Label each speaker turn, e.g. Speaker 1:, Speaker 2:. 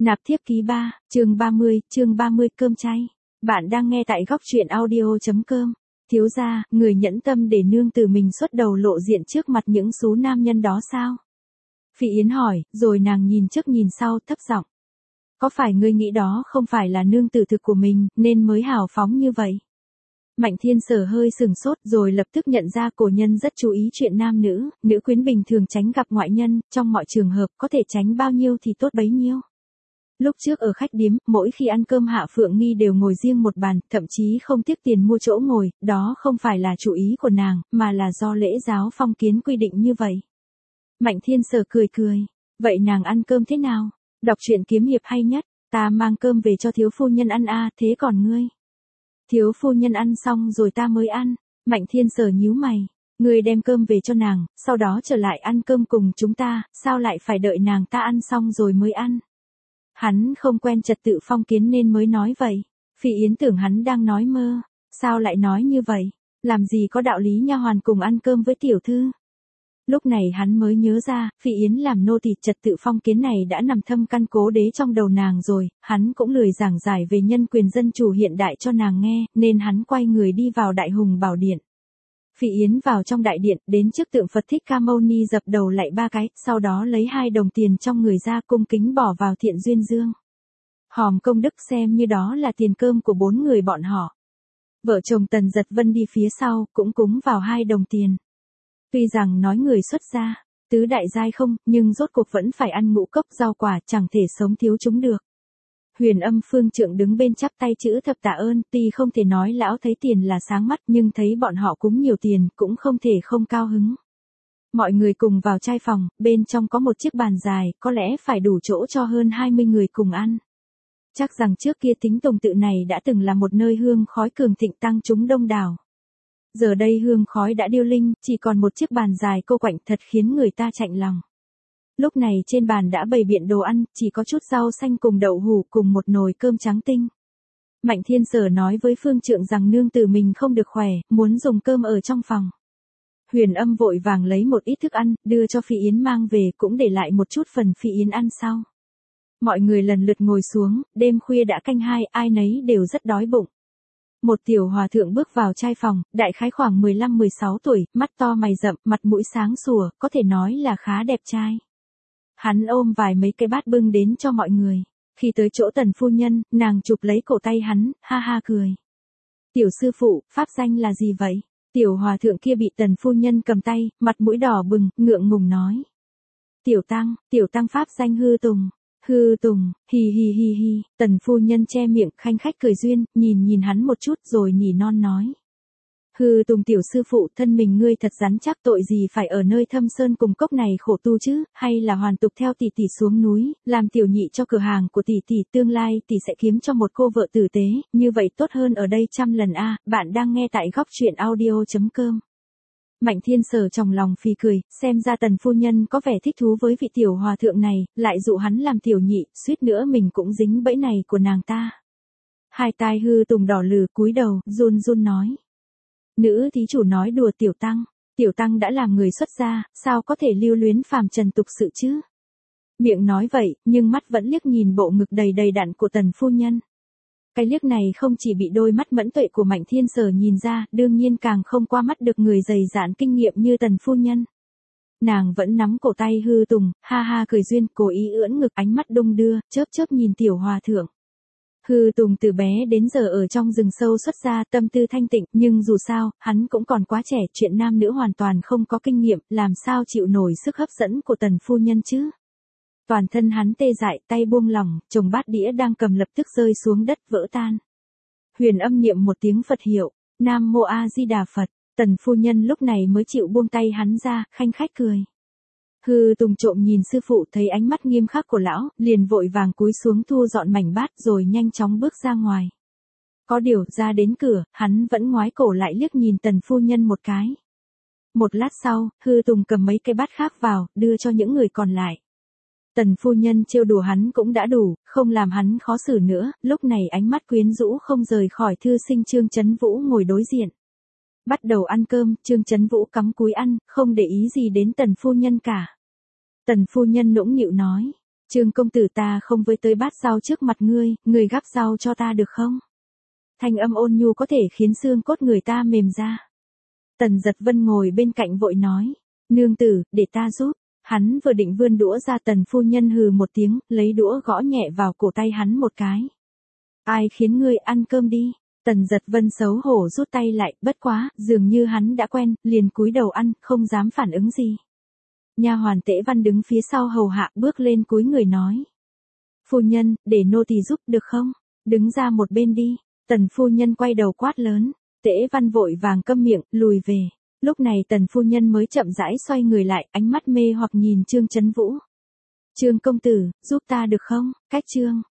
Speaker 1: Nạp thiếp ký 3, chương 30 cơm chay. Bạn đang nghe tại góc truyện audio.com. Thiếu gia, người nhẫn tâm để nương tử mình xuất đầu lộ diện trước mặt những số nam nhân đó sao? Phỉ Yến hỏi, rồi nàng nhìn trước nhìn sau thấp giọng. Có phải ngươi nghĩ đó không phải là nương tử thực của mình, nên mới hào phóng như vậy? Mạnh Thiên Sở hơi sừng sốt rồi lập tức nhận ra cổ nhân rất chú ý chuyện nam nữ, nữ quyến bình thường tránh gặp ngoại nhân, trong mọi trường hợp có thể tránh bao nhiêu thì tốt bấy nhiêu. Lúc trước ở khách điếm, mỗi khi ăn cơm Hạ Phượng Nghi đều ngồi riêng một bàn, thậm chí không tiếc tiền mua chỗ ngồi, đó không phải là chủ ý của nàng, mà là do lễ giáo phong kiến quy định như vậy. Mạnh Thiên Sở cười cười, vậy nàng ăn cơm thế nào? Đọc truyện kiếm hiệp hay nhất, ta mang cơm về cho thiếu phu nhân ăn thế còn ngươi? Thiếu phu nhân ăn xong rồi ta mới ăn. Mạnh Thiên Sở nhíu mày, ngươi đem cơm về cho nàng, sau đó trở lại ăn cơm cùng chúng ta, sao lại phải đợi nàng ta ăn xong rồi mới ăn? Hắn không quen trật tự phong kiến nên mới nói vậy. Phỉ Yến tưởng hắn đang nói mơ, sao lại nói như vậy? Làm gì có đạo lý nha hoàn cùng ăn cơm với tiểu thư? Lúc này hắn mới nhớ ra, Phỉ Yến làm nô tỳ trật tự phong kiến này đã nằm thâm căn cố đế trong đầu nàng rồi, hắn cũng lười giảng giải về nhân quyền dân chủ hiện đại cho nàng nghe, nên hắn quay người đi vào Đại Hùng Bảo Điện. Phỉ Yến vào trong đại điện, đến trước tượng Phật Thích Ca Mâu Ni dập đầu lạy 3 cái, sau đó lấy 2 đồng tiền trong người ra cung kính bỏ vào thiện duyên dương. Hòm công đức xem như đó là tiền cơm của 4 người bọn họ. Vợ chồng Tần Giật Vân đi phía sau, cũng cúng vào 2 đồng tiền. Tuy rằng nói người xuất gia, tứ đại giai không, nhưng rốt cuộc vẫn phải ăn ngũ cốc rau quả, chẳng thể sống thiếu chúng được. Huyền Âm Phương Trượng đứng bên chắp tay chữ thập tạ ơn, tuy không thể nói lão thấy tiền là sáng mắt nhưng thấy bọn họ cúng nhiều tiền cũng không thể không cao hứng. Mọi người cùng vào trai phòng, bên trong có một chiếc bàn dài, có lẽ phải đủ chỗ cho hơn 20 người cùng ăn. Chắc rằng trước kia Tính Tùng Tự này đã từng là một nơi hương khói cường thịnh tăng chúng đông đảo. Giờ đây hương khói đã điêu linh, chỉ còn một chiếc bàn dài cô quạnh thật khiến người ta chạnh lòng. Lúc này trên bàn đã bày biện đồ ăn, chỉ có chút rau xanh cùng đậu hũ cùng một nồi cơm trắng tinh. Mạnh Thiên Sở nói với Phương Trượng rằng nương tử mình không được khỏe, muốn dùng cơm ở trong phòng. Huyền Âm vội vàng lấy một ít thức ăn, đưa cho Phỉ Yến mang về cũng để lại một chút phần Phỉ Yến ăn sau. Mọi người lần lượt ngồi xuống, đêm khuya đã canh 2, ai nấy đều rất đói bụng. Một tiểu hòa thượng bước vào trai phòng, đại khái khoảng 15-16 tuổi, mắt to mày rậm, mặt mũi sáng sủa, có thể nói là khá đẹp trai. Hắn ôm vài mấy cái bát bưng đến cho mọi người. Khi tới chỗ Tần phu nhân, nàng chụp lấy cổ tay hắn, ha ha cười. Tiểu sư phụ, pháp danh là gì vậy? Tiểu hòa thượng kia bị Tần phu nhân cầm tay, mặt mũi đỏ bừng, ngượng ngùng nói. Tiểu tăng pháp danh Hư Tùng. Hư Tùng, hi hi hi hi, Tần phu nhân che miệng khanh khách cười duyên, nhìn hắn một chút rồi nhỉ non nói. Hư Tùng tiểu sư phụ, thân mình ngươi thật rắn chắc, tội gì phải ở nơi thâm sơn cùng cốc này khổ tu chứ, hay là hoàn tục theo tỷ tỷ xuống núi, làm tiểu nhị cho cửa hàng của tỷ tỷ, tương lai tỷ sẽ kiếm cho một cô vợ tử tế, như vậy tốt hơn ở đây trăm lần bạn đang nghe tại góc truyện audio.com. Mạnh Thiên Sở trong lòng phì cười, xem ra Tần phu nhân có vẻ thích thú với vị tiểu hòa thượng này, lại dụ hắn làm tiểu nhị, suýt nữa mình cũng dính bẫy này của nàng ta. Hai tai Hư Tùng đỏ lừ cúi đầu, run run nói. Nữ thí chủ nói đùa tiểu tăng đã làm người xuất gia, sao có thể lưu luyến phàm trần tục sự chứ? Miệng nói vậy, nhưng mắt vẫn liếc nhìn bộ ngực đầy đặn của Tần phu nhân. Cái liếc này không chỉ bị đôi mắt mẫn tuệ của Mạnh Thiên Sở nhìn ra, đương nhiên càng không qua mắt được người dày dạn kinh nghiệm như Tần phu nhân. Nàng vẫn nắm cổ tay Hư Tùng, ha ha cười duyên, cố ý ưỡn ngực, ánh mắt đung đưa, chớp nhìn tiểu hòa thượng. Hư Tùng từ bé đến giờ ở trong rừng sâu xuất gia, tâm tư thanh tịnh, nhưng dù sao, hắn cũng còn quá trẻ, chuyện nam nữ hoàn toàn không có kinh nghiệm, làm sao chịu nổi sức hấp dẫn của Tần phu nhân chứ? Toàn thân hắn tê dại, tay buông lỏng, chồng bát đĩa đang cầm lập tức rơi xuống đất vỡ tan. Huyền Âm niệm một tiếng Phật hiệu, Nam Mô A Di Đà Phật, Tần phu nhân lúc này mới chịu buông tay hắn ra, khanh khách cười. Hư Tùng trộm nhìn sư phụ, thấy ánh mắt nghiêm khắc của lão, liền vội vàng cúi xuống thu dọn mảnh bát rồi nhanh chóng bước ra ngoài. Có điều ra đến cửa, hắn vẫn ngoái cổ lại liếc nhìn Tần phu nhân một cái. Một lát sau, Hư Tùng cầm mấy cái bát khác vào, đưa cho những người còn lại. Tần phu nhân trêu đùa hắn cũng đã đủ, không làm hắn khó xử nữa, lúc này ánh mắt quyến rũ không rời khỏi thư sinh Trương Chấn Vũ ngồi đối diện. Bắt đầu ăn cơm, Trương Chấn Vũ cắm cúi ăn, không để ý gì đến Tần phu nhân cả. Tần phu nhân nũng nịu nói, Trương công tử ta không với tới bát rau trước mặt ngươi, người gắp rau cho ta được không? Thanh âm ôn nhu có thể khiến xương cốt người ta mềm ra. Tần Giật Vân ngồi bên cạnh vội nói, nương tử, để ta giúp. Hắn vừa định vươn đũa ra, Tần phu nhân hừ một tiếng, lấy đũa gõ nhẹ vào cổ tay hắn một cái. Ai khiến ngươi ăn cơm đi? Tần Giật Vân xấu hổ rút tay lại, bất quá, dường như hắn đã quen, liền cúi đầu ăn, không dám phản ứng gì. Nha hoàn Tễ Văn đứng phía sau hầu hạ bước lên cúi người nói. Phu nhân, để nô tỳ giúp được không? Đứng ra một bên đi. Tần phu nhân quay đầu quát lớn. Tễ Văn vội vàng câm miệng, lùi về. Lúc này tần phu nhân mới chậm rãi xoay người lại, ánh mắt mê hoặc nhìn Trương Chấn Vũ. Trương công tử, giúp ta được không? Cách Trương